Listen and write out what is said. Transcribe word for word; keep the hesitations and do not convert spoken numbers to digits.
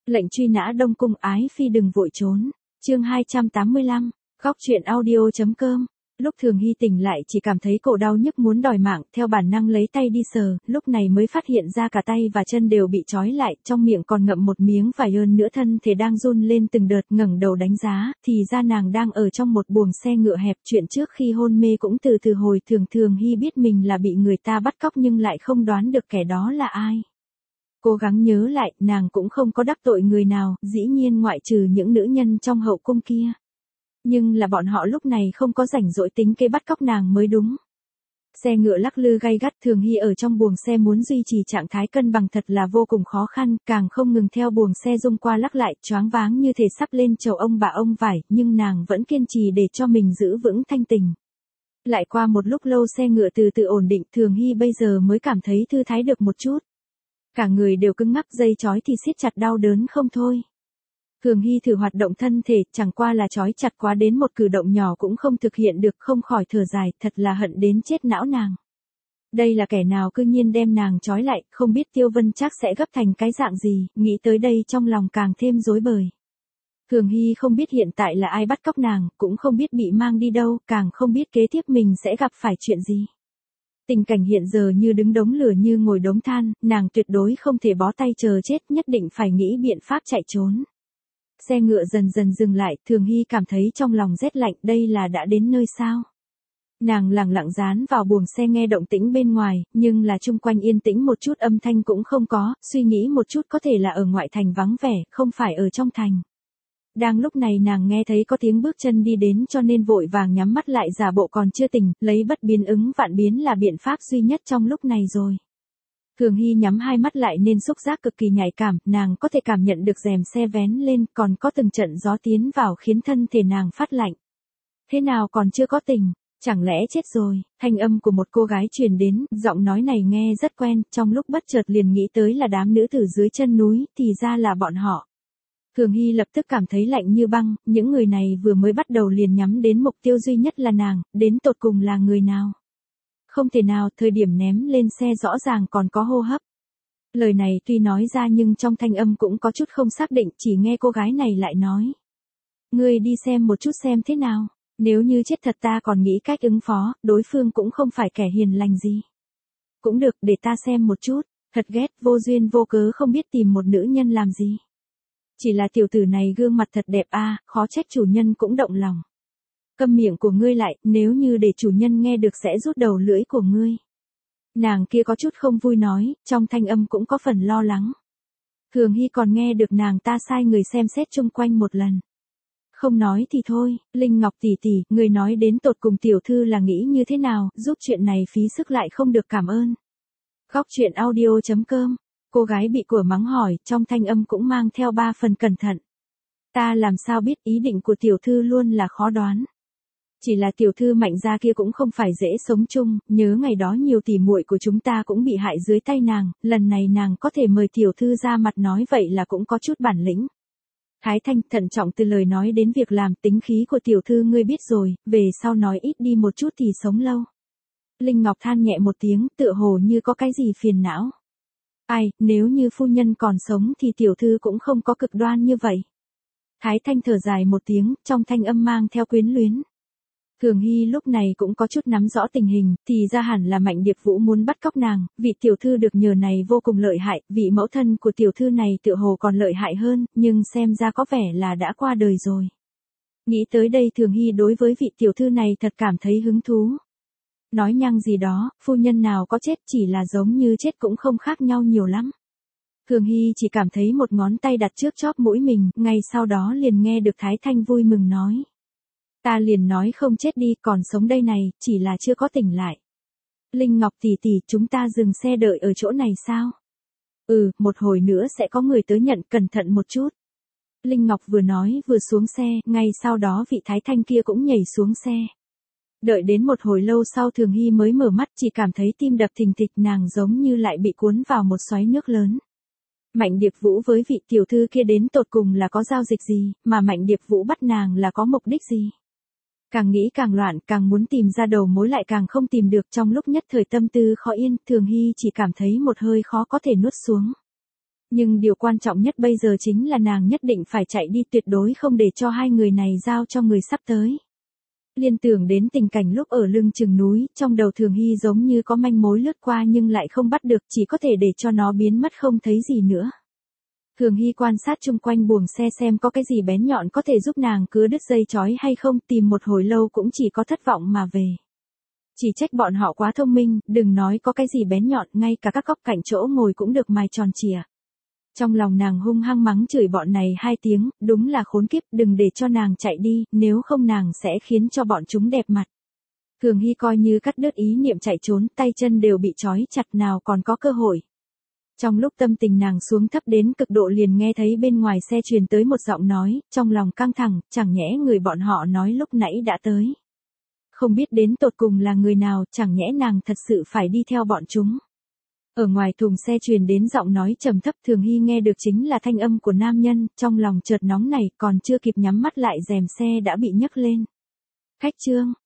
Lệnh truy nã Đông Cung ái phi đừng vội trốn. Chương hai trăm tám mươi lăm, Góc truyện audio chấm com. Lúc Thường Hy tỉnh lại chỉ cảm thấy cổ đau nhức muốn đòi mạng, theo bản năng lấy tay đi sờ, lúc này mới phát hiện ra cả tay và chân đều bị trói lại, trong miệng còn ngậm một miếng vải ơn nữa, thân thể đang run lên từng đợt. Ngẩng đầu đánh giá, thì ra nàng đang ở trong một buồng xe ngựa hẹp. Chuyện trước khi hôn mê cũng từ từ hồi thường. Thường Hy biết mình là bị người ta bắt cóc nhưng lại không đoán được kẻ đó là ai. Cố gắng nhớ lại, nàng cũng không có đắc tội người nào, dĩ nhiên ngoại trừ những nữ nhân trong hậu cung kia. Nhưng là bọn họ lúc này không có rảnh rỗi tính kế bắt cóc nàng mới đúng. Xe ngựa lắc lư gay gắt, Thường Hy ở trong buồng xe muốn duy trì trạng thái cân bằng thật là vô cùng khó khăn, càng không ngừng theo buồng xe rung qua lắc lại, choáng váng như thể sắp lên chầu ông bà ông vải, nhưng nàng vẫn kiên trì để cho mình giữ vững thanh tình. Lại qua một lúc lâu xe ngựa từ từ ổn định, Thường Hy bây giờ mới cảm thấy thư thái được một chút. Cả người đều cứng ngắc, dây trói thì siết chặt đau đớn không thôi. Thường Hy thử hoạt động thân thể, chẳng qua là trói chặt quá đến một cử động nhỏ cũng không thực hiện được, không khỏi thở dài, thật là hận đến chết não nàng. Đây là kẻ nào cư nhiên đem nàng trói lại, không biết Tiêu Vân Trác sẽ gấp thành cái dạng gì, nghĩ tới đây trong lòng càng thêm rối bời. Thường Hy không biết hiện tại là ai bắt cóc nàng, cũng không biết bị mang đi đâu, càng không biết kế tiếp mình sẽ gặp phải chuyện gì. Tình cảnh hiện giờ như đứng đống lửa như ngồi đống than, nàng tuyệt đối không thể bó tay chờ chết, nhất định phải nghĩ biện pháp chạy trốn. Xe ngựa dần dần dừng lại, Thường Hy cảm thấy trong lòng rét lạnh, đây là đã đến nơi sao. Nàng lẳng lặng dán vào buồng xe nghe động tĩnh bên ngoài, nhưng là chung quanh yên tĩnh một chút âm thanh cũng không có, suy nghĩ một chút có thể là ở ngoại thành vắng vẻ, không phải ở trong thành. Đang lúc này nàng nghe thấy có tiếng bước chân đi đến cho nên vội vàng nhắm mắt lại giả bộ còn chưa tỉnh, lấy bất biến ứng vạn biến là biện pháp duy nhất trong lúc này rồi. Thường Hy nhắm hai mắt lại nên xúc giác cực kỳ nhạy cảm, nàng có thể cảm nhận được rèm xe vén lên, còn có từng trận gió tiến vào khiến thân thể nàng phát lạnh. Thế nào còn chưa có tỉnh, chẳng lẽ chết rồi? Thanh âm của một cô gái truyền đến, giọng nói này nghe rất quen, trong lúc bất chợt liền nghĩ tới là đám nữ tử dưới chân núi, thì ra là bọn họ. Thường Hy lập tức cảm thấy lạnh như băng, những người này vừa mới bắt đầu liền nhắm đến mục tiêu duy nhất là nàng, đến tột cùng là người nào? Không thể nào, thời điểm ném lên xe rõ ràng còn có hô hấp. Lời này tuy nói ra nhưng trong thanh âm cũng có chút không xác định, chỉ nghe cô gái này lại nói. Ngươi đi xem một chút xem thế nào, nếu như chết thật ta còn nghĩ cách ứng phó, đối phương cũng không phải kẻ hiền lành gì. Cũng được, để ta xem một chút, thật ghét, vô duyên vô cớ không biết tìm một nữ nhân làm gì. Chỉ là tiểu tử này gương mặt thật đẹp a, à, khó trách chủ nhân cũng động lòng. Câm miệng của ngươi lại, nếu như để chủ nhân nghe được sẽ rút đầu lưỡi của ngươi. Nàng kia có chút không vui nói, trong thanh âm cũng có phần lo lắng. Thường Hy còn nghe được nàng ta sai người xem xét chung quanh một lần. Không nói thì thôi, Linh Ngọc tỷ tỷ, người nói đến tột cùng tiểu thư là nghĩ như thế nào, giúp chuyện này phí sức lại không được cảm ơn. Góc truyện audio chấm com. Cô gái bị của mắng hỏi, trong thanh âm cũng mang theo ba phần cẩn thận. Ta làm sao biết, ý định của tiểu thư luôn là khó đoán. Chỉ là tiểu thư Mạnh gia kia cũng không phải dễ sống chung, nhớ ngày đó nhiều tỷ muội của chúng ta cũng bị hại dưới tay nàng, lần này nàng có thể mời tiểu thư ra mặt nói vậy là cũng có chút bản lĩnh. Thái Thanh thận trọng từ lời nói đến việc làm, tính khí của tiểu thư ngươi biết rồi, về sau nói ít đi một chút thì sống lâu. Linh Ngọc than nhẹ một tiếng, tựa hồ như có cái gì phiền não. Ai, nếu như phu nhân còn sống thì tiểu thư cũng không có cực đoan như vậy. Thái Thanh thở dài một tiếng, trong thanh âm mang theo quyến luyến. Thường Hy lúc này cũng có chút nắm rõ tình hình, thì ra hẳn là Mạnh Điệp Vũ muốn bắt cóc nàng, vị tiểu thư được nhờ này vô cùng lợi hại, vị mẫu thân của tiểu thư này tựa hồ còn lợi hại hơn, nhưng xem ra có vẻ là đã qua đời rồi. Nghĩ tới đây Thường Hy đối với vị tiểu thư này thật cảm thấy hứng thú. Nói nhăng gì đó, phu nhân nào có chết, chỉ là giống như chết cũng không khác nhau nhiều lắm. Thường Hy chỉ cảm thấy một ngón tay đặt trước chóp mũi mình, ngay sau đó liền nghe được Thái Thanh vui mừng nói. Ta liền nói không chết đi, còn sống đây này, chỉ là chưa có tỉnh lại. Linh Ngọc tỷ tỷ, chúng ta dừng xe đợi ở chỗ này sao? Ừ, một hồi nữa sẽ có người tới nhận, cẩn thận một chút. Linh Ngọc vừa nói vừa xuống xe, ngay sau đó vị Thái Thanh kia cũng nhảy xuống xe. Đợi đến một hồi lâu sau Thường Hy mới mở mắt, chỉ cảm thấy tim đập thình thịch, nàng giống như lại bị cuốn vào một xoáy nước lớn. Mạnh Điệp Vũ với vị tiểu thư kia đến tột cùng là có giao dịch gì, mà Mạnh Điệp Vũ bắt nàng là có mục đích gì? Càng nghĩ càng loạn, càng muốn tìm ra đầu mối lại càng không tìm được, trong lúc nhất thời tâm tư khó yên, Thường Hy chỉ cảm thấy một hơi khó có thể nuốt xuống. Nhưng điều quan trọng nhất bây giờ chính là nàng nhất định phải chạy đi, tuyệt đối không để cho hai người này giao cho người sắp tới. Liên tưởng đến tình cảnh lúc ở lưng chừng núi, trong đầu Thường Hy giống như có manh mối lướt qua nhưng lại không bắt được, chỉ có thể để cho nó biến mất không thấy gì nữa. Thường Hy quan sát chung quanh buồng xe xem có cái gì bén nhọn có thể giúp nàng cứa đứt dây chói hay không, tìm một hồi lâu cũng chỉ có thất vọng mà về. Chỉ trách bọn họ quá thông minh, đừng nói có cái gì bén nhọn, ngay cả các góc cạnh chỗ ngồi cũng được mài tròn trịa. Trong lòng nàng hung hăng mắng chửi bọn này hai tiếng, đúng là khốn kiếp, đừng để cho nàng chạy đi, nếu không nàng sẽ khiến cho bọn chúng đẹp mặt. Thường Hy coi như cắt đứt ý niệm chạy trốn, tay chân đều bị trói chặt, nào còn có cơ hội. Trong lúc tâm tình nàng xuống thấp đến cực độ liền nghe thấy bên ngoài xe truyền tới một giọng nói, trong lòng căng thẳng, chẳng nhẽ người bọn họ nói lúc nãy đã tới. Không biết đến tột cùng là người nào, chẳng nhẽ nàng thật sự phải đi theo bọn chúng. Ở ngoài thùng xe truyền đến giọng nói trầm thấp, Thường Hy nghe được chính là thanh âm của nam nhân, trong lòng chợt nóng này, còn chưa kịp nhắm mắt lại rèm xe đã bị nhấc lên. Khách Trương,